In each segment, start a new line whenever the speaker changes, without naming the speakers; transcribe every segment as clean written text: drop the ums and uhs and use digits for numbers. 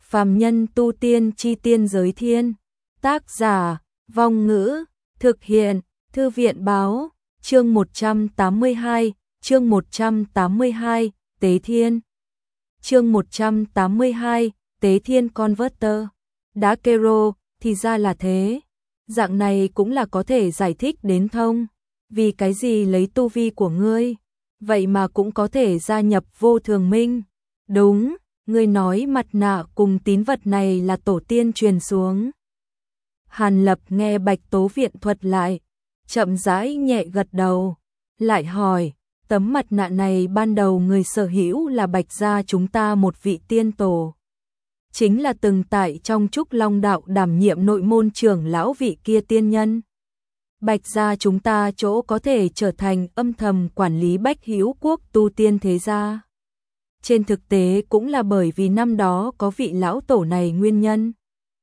Phàm nhân tu tiên chi tiên giới thiên. Tác giả, Vong Ngữ, thực hiện, Thư viện báo, chương 182, Tế Thiên. Chương 182, Tế Thiên Converter. Đã Kero, thì ra là thế. Dạng này cũng là có thể giải thích đến thông. Vì cái gì lấy tu vi của ngươi, vậy mà cũng có thể gia nhập Vô Thường Minh. Đúng, ngươi nói mặt nạ cùng tín vật này là tổ tiên truyền xuống. Hàn Lập nghe Bạch Tố Viện thuật lại, chậm rãi nhẹ gật đầu, lại hỏi, tấm mặt nạ này ban đầu người sở hữu là Bạch gia chúng ta một vị tiên tổ. Chính là từng tại trong Trúc Long đạo đảm nhiệm nội môn trưởng lão vị kia tiên nhân. Bạch gia chúng ta chỗ có thể trở thành âm thầm quản lý Bách Hữu Quốc tu tiên thế gia. Trên thực tế cũng là bởi vì năm đó có vị lão tổ này nguyên nhân.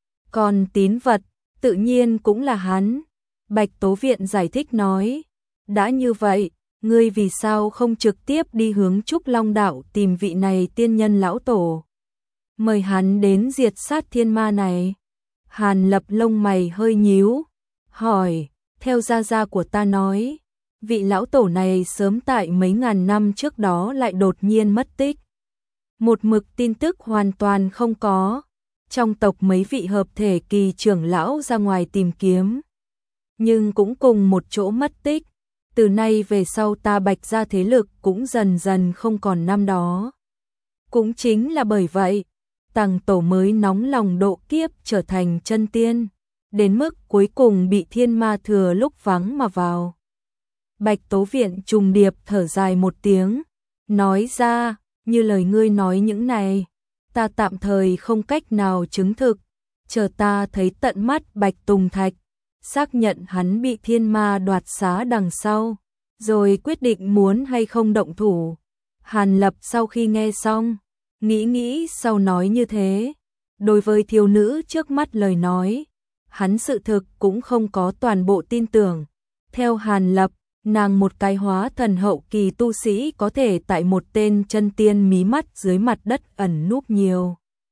Còn tín vật, tự nhiên cũng là hắn. Bạch Tố Viện giải thích nói, đã như vậy, ngươi vì sao không trực tiếp đi hướng Trúc Long đạo tìm vị này tiên nhân lão tổ? Mời hắn đến diệt sát thiên ma này. Hàn Lập lông mày hơi nhíu, hỏi, theo gia gia của ta nói, vị lão tổ này sớm tại mấy ngàn năm trước đó lại đột nhiên mất tích. Một mực tin tức hoàn toàn không có. Trong tộc mấy vị hợp thể kỳ trưởng lão ra ngoài tìm kiếm, nhưng cũng cùng một chỗ mất tích. Từ nay về sau ta Bạch gia thế lực cũng dần dần không còn năm đó. Cũng chính là bởi vậy, Tằng tổ mới nóng lòng độ kiếp trở thành chân tiên, đến mức cuối cùng bị thiên ma thừa lúc vắng mà vào. Bạch Tố Viện trùng điệp thở dài một tiếng, nói ra, như lời ngươi nói những này, ta tạm thời không cách nào chứng thực, chờ ta thấy tận mắt Bạch Tùng Thạch, xác nhận hắn bị thiên ma đoạt xá đằng sau, rồi quyết định muốn hay không động thủ. Hàn Lập sau khi nghe xong, nghĩ sau nói như thế. Đối với thiếu nữ trước mắt lời nói, hắn sự thực cũng không có toàn bộ tin tưởng. Theo Hàn Lập, nàng một cái hóa thần hậu kỳ tu sĩ có thể tại một tên chân tiên mí mắt dưới mặt đất ẩn núp nhiều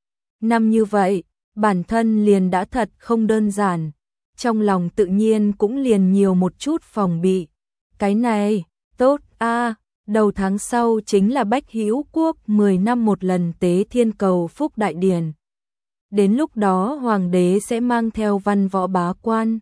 năm như vậy, bản thân liền đã thật không đơn giản, trong lòng tự nhiên cũng liền nhiều một chút phòng bị. Cái này, tốt a, đầu tháng sau chính là Bách Hữu Quốc 10 năm một lần tế thiên cầu phúc đại điển. Đến lúc đó hoàng đế sẽ mang theo văn võ bá quan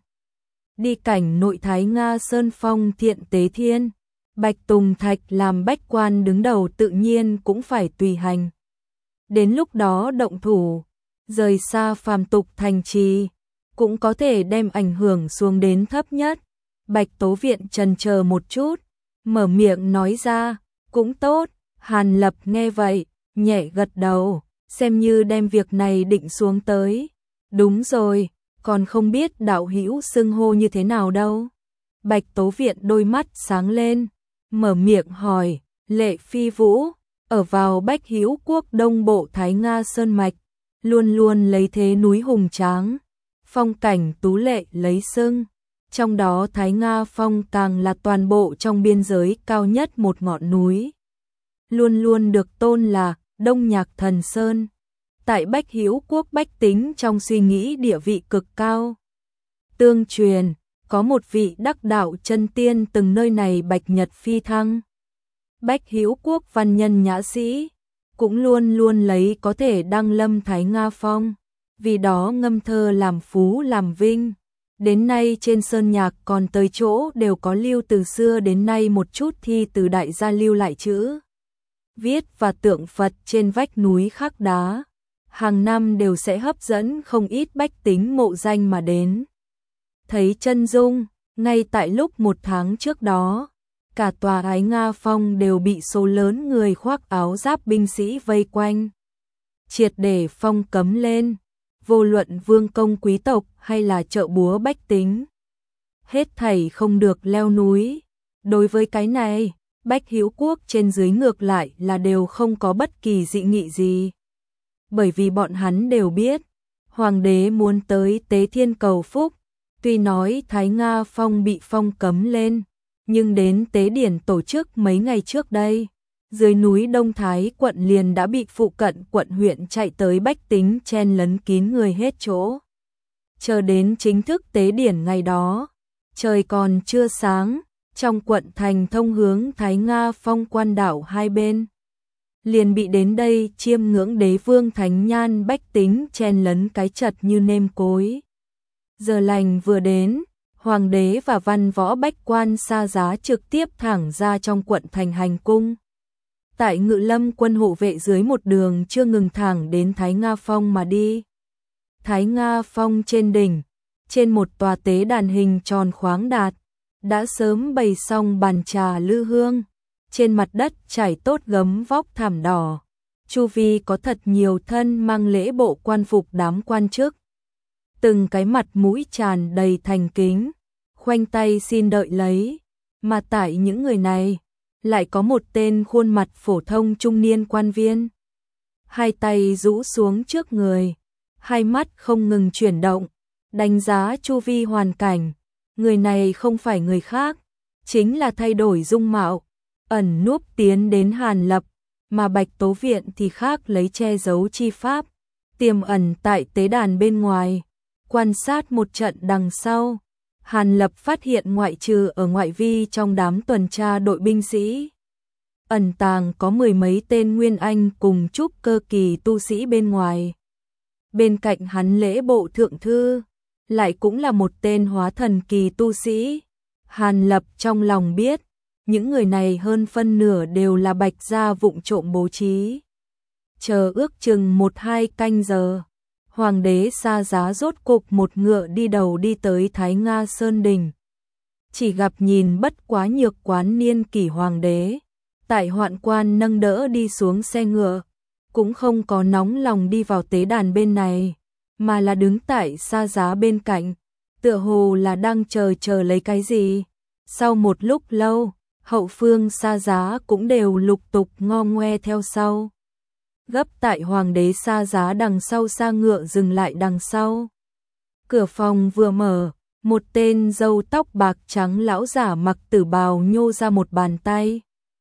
đi cảnh nội Thái Nga Sơn Phong thiện tế thiên. Bạch Tùng Thạch làm bách quan đứng đầu tự nhiên cũng phải tùy hành. Đến lúc đó động thủ, rời xa phàm tục thành trì, cũng có thể đem ảnh hưởng xuống đến thấp nhất. Bạch Tố Viện chần chờ một chút, mở miệng nói ra, cũng tốt. Hàn Lập nghe vậy, nhẹ gật đầu, xem như đem việc này định xuống tới. Đúng rồi, còn không biết đạo hữu xưng hô như thế nào đâu. Bạch Tố Viện đôi mắt sáng lên, mở miệng hỏi, Lệ Phi Vũ, ở vào Bách Hữu Quốc đông bộ Thái Nga Sơn Mạch, luôn luôn lấy thế núi hùng tráng, phong cảnh tú lệ lấy xưng. Trong đó Thái Nga Phong càng là toàn bộ trong biên giới cao nhất một ngọn núi. Luôn luôn được tôn là Đông Nhạc Thần Sơn. Tại Bách Hữu Quốc bách tính trong suy nghĩ địa vị cực cao. Tương truyền, có một vị đắc đạo chân tiên từng nơi này bạch nhật phi thăng. Bách Hữu Quốc văn nhân nhã sĩ, cũng luôn luôn lấy có thể đăng lâm Thái Nga Phong, vì đó ngâm thơ làm phú làm vinh. Đến nay trên sơn nhạc còn tới chỗ đều có lưu từ xưa đến nay một chút thi từ đại gia lưu lại chữ viết và tượng Phật trên vách núi khắc đá. Hàng năm đều sẽ hấp dẫn không ít bách tính mộ danh mà đến thấy chân dung. Ngay tại lúc một tháng trước đó, cả tòa Thái Nga Phong đều bị số lớn người khoác áo giáp binh sĩ vây quanh, triệt để phong cấm lên. Vô luận vương công quý tộc hay là chợ búa bách tính, hết thảy không được leo núi. Đối với cái này, Bách Hữu Quốc trên dưới ngược lại là đều không có bất kỳ dị nghị gì. Bởi vì bọn hắn đều biết, hoàng đế muốn tới tế thiên cầu phúc, tuy nói Thái Nga Phong bị phong cấm lên, nhưng đến tế điển tổ chức mấy ngày trước đây, dưới núi Đông Thái quận liền đã bị phụ cận quận huyện chạy tới bách tính chen lấn kín người hết chỗ. Chờ đến chính thức tế điển ngày đó, trời còn chưa sáng, trong quận thành thông hướng Thái Nga Phong quan đảo hai bên. Liền bị đến đây chiêm ngưỡng đế vương thánh nhan bách tính chen lấn cái chật như nêm cối. Giờ lành vừa đến, hoàng đế và văn võ bách quan xa giá trực tiếp thẳng ra trong quận thành hành cung. Tại Ngự Lâm quân hộ vệ dưới một đường chưa ngừng thẳng đến Thái Nga Phong mà đi. Thái Nga Phong trên đỉnh, trên một tòa tế đàn hình tròn khoáng đạt, đã sớm bày xong bàn trà lư hương, trên mặt đất trải tốt gấm vóc thảm đỏ, chu vi có thật nhiều thân mang lễ bộ quan phục đám quan chức. Từng cái mặt mũi tràn đầy thành kính, khoanh tay xin đợi lấy, mà tại những người này, lại có một tên khuôn mặt phổ thông trung niên quan viên. Hai tay rũ xuống trước người, hai mắt không ngừng chuyển động, đánh giá chu vi hoàn cảnh. Người này không phải người khác, chính là thay đổi dung mạo, ẩn núp tiến đến Hàn Lập, mà Bạch Tố Viện thì khác lấy che giấu chi pháp, tiềm ẩn tại tế đàn bên ngoài. Quan sát một trận đằng sau, Hàn Lập phát hiện ngoại trừ ở ngoại vi trong đám tuần tra đội binh sĩ, ẩn tàng có mười mấy tên nguyên anh cùng trúc cơ kỳ tu sĩ bên ngoài. Bên cạnh hắn lễ bộ thượng thư, lại cũng là một tên hóa thần kỳ tu sĩ. Hàn Lập trong lòng biết, những người này hơn phân nửa đều là Bạch gia vụng trộm bố trí. Chờ ước chừng 1-2 canh giờ, hoàng đế xa giá rốt cục một ngựa đi đầu đi tới Thái Nga Sơn Đình. Chỉ gặp nhìn bất quá nhược quán niên kỷ hoàng đế, tại hoạn quan nâng đỡ đi xuống xe ngựa, cũng không có nóng lòng đi vào tế đàn bên này, mà là đứng tại xa giá bên cạnh, tựa hồ là đang chờ lấy cái gì. Sau một lúc lâu, hậu phương xa giá cũng đều lục tục ngo ngoe theo sau. Gấp tại hoàng đế xa giá đằng sau xa ngựa dừng lại đằng sau. Cửa phòng vừa mở, một tên râu tóc bạc trắng lão giả mặc tử bào nhô ra một bàn tay.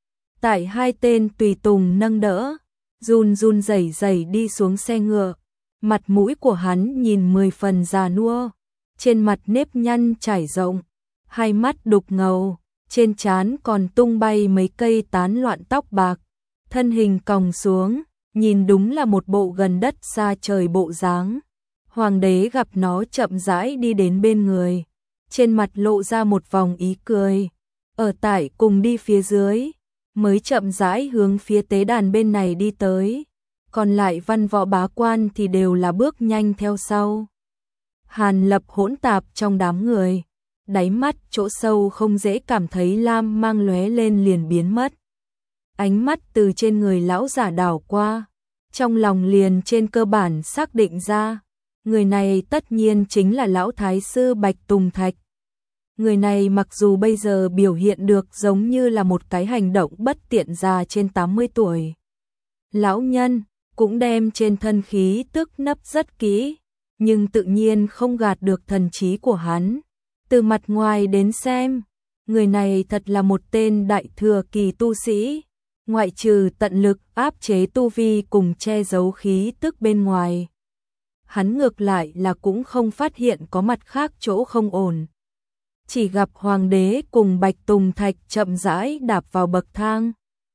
Tại hai tên tùy tùng nâng đỡ, run run rẩy rẩy đi xuống xe ngựa. Mặt mũi của hắn nhìn 10 phần già nua, trên mặt nếp nhăn trải rộng, hai mắt đục ngầu, trên trán còn tung bay mấy cây tán loạn tóc bạc, thân hình còng xuống, nhìn đúng là một bộ gần đất xa trời bộ dáng. Hoàng đế gặp nó chậm rãi đi đến bên người, trên mặt lộ ra một vòng ý cười, ở tại cùng đi phía dưới, mới chậm rãi hướng phía tế đàn bên này đi tới. Còn lại văn võ bá quan thì đều là bước nhanh theo sau. Hàn Lập hỗn tạp trong đám người, đáy mắt chỗ sâu không dễ cảm thấy lam mang lóe lên liền biến mất. Ánh mắt từ trên người lão giả đảo qua, trong lòng liền trên cơ bản xác định ra, người này tất nhiên chính là lão thái sư Bạch Tùng Thạch. Người này mặc dù bây giờ biểu hiện được giống như là một cái hành động bất tiện già trên 80 tuổi. Lão nhân cũng đem trên thân khí tức nấp rất kỹ, nhưng tự nhiên không gạt được thần trí của hắn. Từ mặt ngoài đến xem, người này thật là một tên đại thừa kỳ tu sĩ, ngoại trừ tận lực áp chế tu vi cùng che giấu khí tức bên ngoài. Hắn ngược lại là cũng không phát hiện có mặt khác chỗ không ổn. Chỉ gặp hoàng đế cùng Bạch Tùng Thạch chậm rãi đạp vào bậc thang.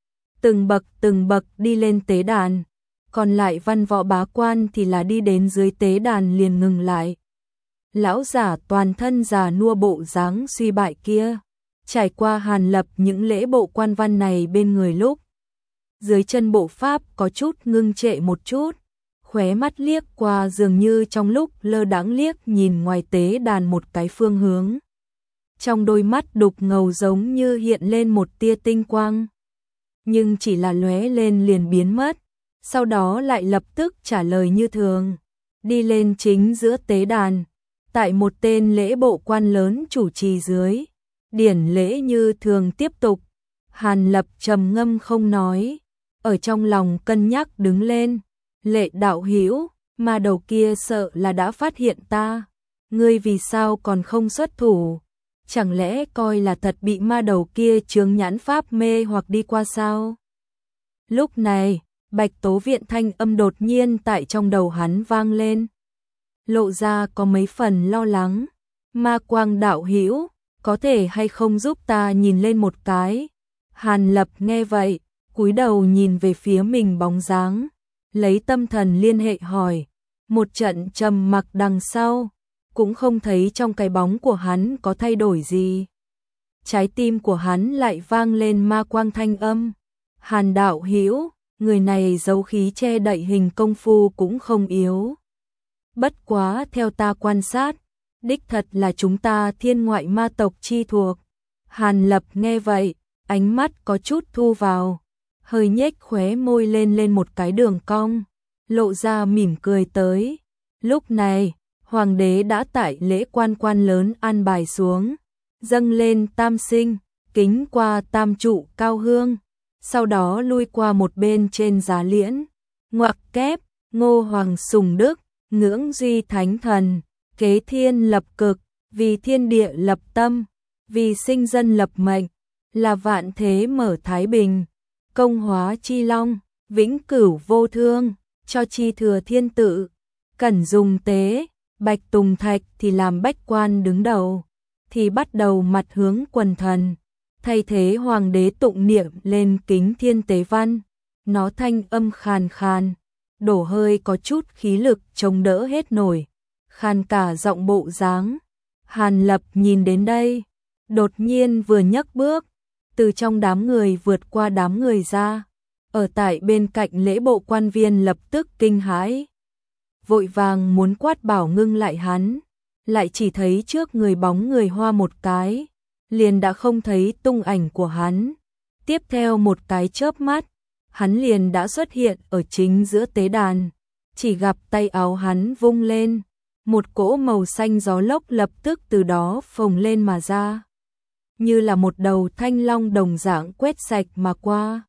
Từng bậc đi lên tế đàn. Còn lại văn võ bá quan thì là đi đến dưới tế đàn liền ngừng lại. Lão giả toàn thân già nua bộ dáng suy bại kia, trải qua Hàn Lập những lễ bộ quan văn này bên người lúc. Dưới chân bộ pháp có chút ngưng trệ một chút, khóe mắt liếc qua dường như trong lúc lơ đãng liếc nhìn ngoài tế đàn một cái phương hướng. Trong đôi mắt đục ngầu giống như hiện lên một tia tinh quang, nhưng chỉ là lóe lên liền biến mất. Sau đó lại lập tức trả lời như thường, đi lên chính giữa tế đàn, tại một tên lễ bộ quan lớn chủ trì dưới, điển lễ như thường tiếp tục. Hàn Lập trầm ngâm không nói, ở trong lòng cân nhắc đứng lên, Lệ đạo hữu, ma đầu kia sợ là đã phát hiện ta, ngươi vì sao còn không xuất thủ, chẳng lẽ coi là thật bị ma đầu kia chướng nhãn pháp mê hoặc đi qua sao? Lúc này, Bạch Tố Viện thanh âm đột nhiên tại trong đầu hắn vang lên. Lộ ra có mấy phần lo lắng. Ma Quang đạo hữu, có thể hay không giúp ta nhìn lên một cái? Hàn Lập nghe vậy, cúi đầu nhìn về phía mình bóng dáng, lấy tâm thần liên hệ hỏi. Một trận trầm mặc đằng sau, cũng không thấy trong cái bóng của hắn có thay đổi gì. Trái tim của hắn lại vang lên ma quang thanh âm. Hàn đạo hữu, người này giấu khí che đậy hình công phu cũng không yếu. Bất quá theo ta quan sát, đích thật là chúng ta thiên ngoại ma tộc chi thuộc. Hàn Lập nghe vậy, ánh mắt có chút thu vào, hơi nhếch khóe môi lên một cái đường cong, lộ ra mỉm cười tới. Lúc này, hoàng đế đã tại lễ quan lớn an bài xuống, dâng lên tam sinh, kính qua tam trụ cao hương, sau đó lui qua một bên trên giá liễn, ngoặc kép, Ngô Hoàng sùng đức, ngưỡng duy thánh thần, kế thiên lập cực, vì thiên địa lập tâm, vì sinh dân lập mệnh, là vạn thế mở thái bình, công hóa chi long, vĩnh cửu vô thương, cho chi thừa thiên tự, cẩn dùng tế. Bạch Tùng Thạch thì làm bách quan đứng đầu, thì bắt đầu mặt hướng quần thần, thay thế hoàng đế tụng niệm lên kính thiên tế văn. Nó thanh âm khàn khàn, đổ hơi có chút khí lực chống đỡ hết nổi, khàn cả giọng bộ dáng. Hàn Lập nhìn đến đây, đột nhiên vừa nhấc bước, từ trong đám người vượt qua đám người ra, ở tại bên cạnh lễ bộ quan viên lập tức kinh hãi, vội vàng muốn quát bảo ngưng lại hắn, lại chỉ thấy trước người bóng người hoa một cái, liền đã không thấy tung ảnh của hắn. Tiếp theo một cái chớp mắt, hắn liền đã xuất hiện ở chính giữa tế đàn, chỉ gặp tay áo hắn vung lên, một cỗ màu xanh gió lốc lập tức từ đó phồng lên mà ra, như là một đầu thanh long đồng dạng quét sạch mà qua,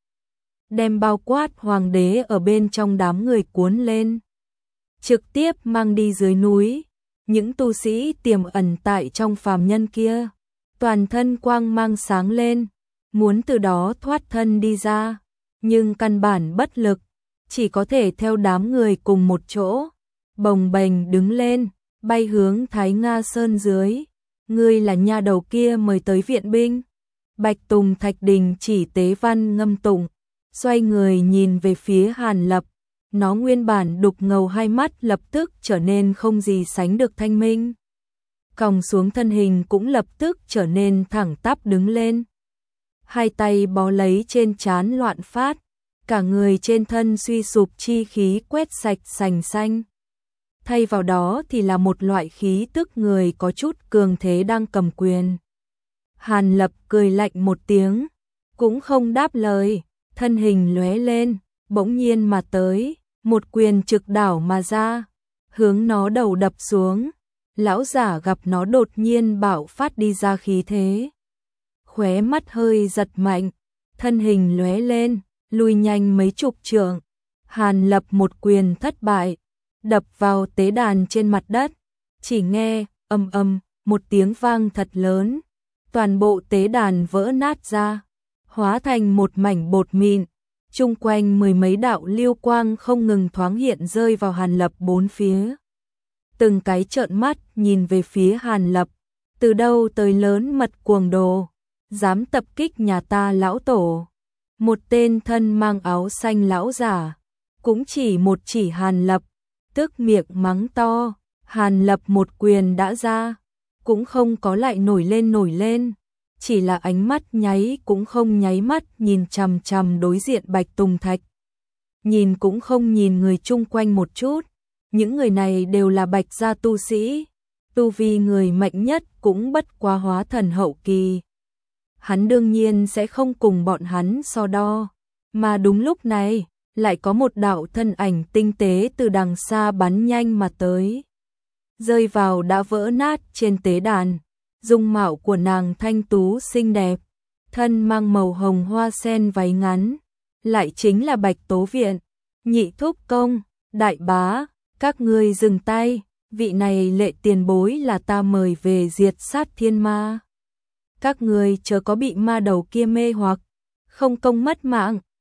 đem bao quát hoàng đế ở bên trong đám người cuốn lên, trực tiếp mang đi dưới núi. Những tu sĩ tiềm ẩn tại trong phàm nhân kia, toàn thân quang mang sáng lên, muốn từ đó thoát thân đi ra, nhưng căn bản bất lực, chỉ có thể theo đám người cùng một chỗ, bồng bềnh đứng lên, bay hướng Thái Nga Sơn dưới. Ngươi là nha đầu kia mời tới viện binh. Bạch Tùng Thạch đình chỉ tế văn ngâm tụng, xoay người nhìn về phía Hàn Lập. Nó nguyên bản đục ngầu hai mắt lập tức trở nên không gì sánh được thanh minh. Còng xuống thân hình cũng lập tức trở nên thẳng tắp đứng lên. Hai tay bó lấy trên trán loạn phát, cả người trên thân suy sụp chi khí quét sạch sành xanh. Thay vào đó thì là một loại khí tức người có chút cường thế đang cầm quyền. Hàn Lập cười lạnh một tiếng, cũng không đáp lời, thân hình lóe lên, bỗng nhiên mà tới, một quyền trực đảo mà ra, hướng nó đầu đập xuống. Lão giả gặp nó đột nhiên bạo phát đi ra khí thế, khóe mắt hơi giật mạnh, thân hình lóe lên, lùi nhanh mấy chục trượng. Hàn Lập một quyền thất bại, đập vào tế đàn trên mặt đất, chỉ nghe ầm ầm một tiếng vang thật lớn, toàn bộ tế đàn vỡ nát ra, hóa thành một mảnh bột mịn. Chung quanh mười mấy đạo lưu quang không ngừng thoáng hiện rơi vào Hàn Lập bốn phía. Từng cái trợn mắt nhìn về phía Hàn Lập, từ đâu tới lớn mật cuồng đồ, dám tập kích nhà ta lão tổ. Một tên thân mang áo xanh lão giả, cũng chỉ một chỉ Hàn Lập, tức miệng mắng to. Hàn Lập một quyền đã ra, cũng không có lại nổi lên, chỉ là ánh mắt nháy cũng không nháy mắt nhìn chằm chằm đối diện Bạch Tùng Thạch. Nhìn cũng không nhìn người chung quanh một chút, những người này đều là Bạch gia tu sĩ, tu vi người mạnh nhất cũng bất quá hóa thần hậu kỳ. Hắn đương nhiên sẽ không cùng bọn hắn so đo, mà đúng lúc này, lại có một đạo thân ảnh tinh tế từ đằng xa bắn nhanh mà tới, rơi vào đã vỡ nát trên tế đàn. Dung mạo của nàng thanh tú xinh đẹp, thân mang màu hồng hoa sen váy ngắn, lại chính là Bạch Tố Viện. Nhị thúc công, đại bá, các ngươi dừng tay, vị này lệ tiền bối là ta mời về diệt sát thiên ma. Các ngươi chớ có bị ma đầu kia mê hoặc, không công mất mạng.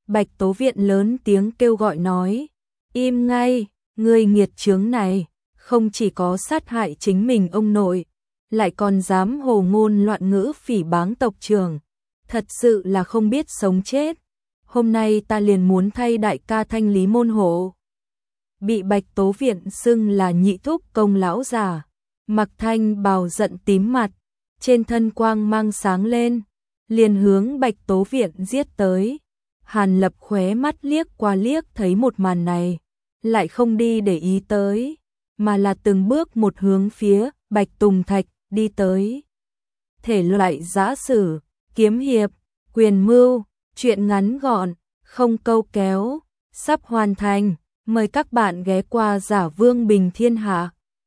Bạch Tố Viện lớn tiếng kêu gọi nói, im ngay, ngươi nghiệt chướng này, không chỉ có sát hại chính mình ông nội, lại còn dám hồ ngôn loạn ngữ phỉ báng tộc trưởng, thật sự là không biết sống chết. Hôm nay ta liền muốn thay đại ca thanh lý môn hộ. Bị Bạch Tố Viện xưng là nhị thúc công lão già, Mặc Thanh Bào giận tím mặt, trên thân quang mang sáng lên, liền hướng Bạch Tố Viện giết tới. Hàn Lập khóe mắt liếc qua liếc thấy một màn này, lại không đi để ý tới, mà là từng bước một hướng phía Bạch Tùng Thạch đi tới. Thể loại giã sử, kiếm hiệp, quyền mưu, truyện ngắn gọn, không câu kéo, sắp hoàn thành, mời các bạn ghé qua Giả Vương Bình Thiên Hạ.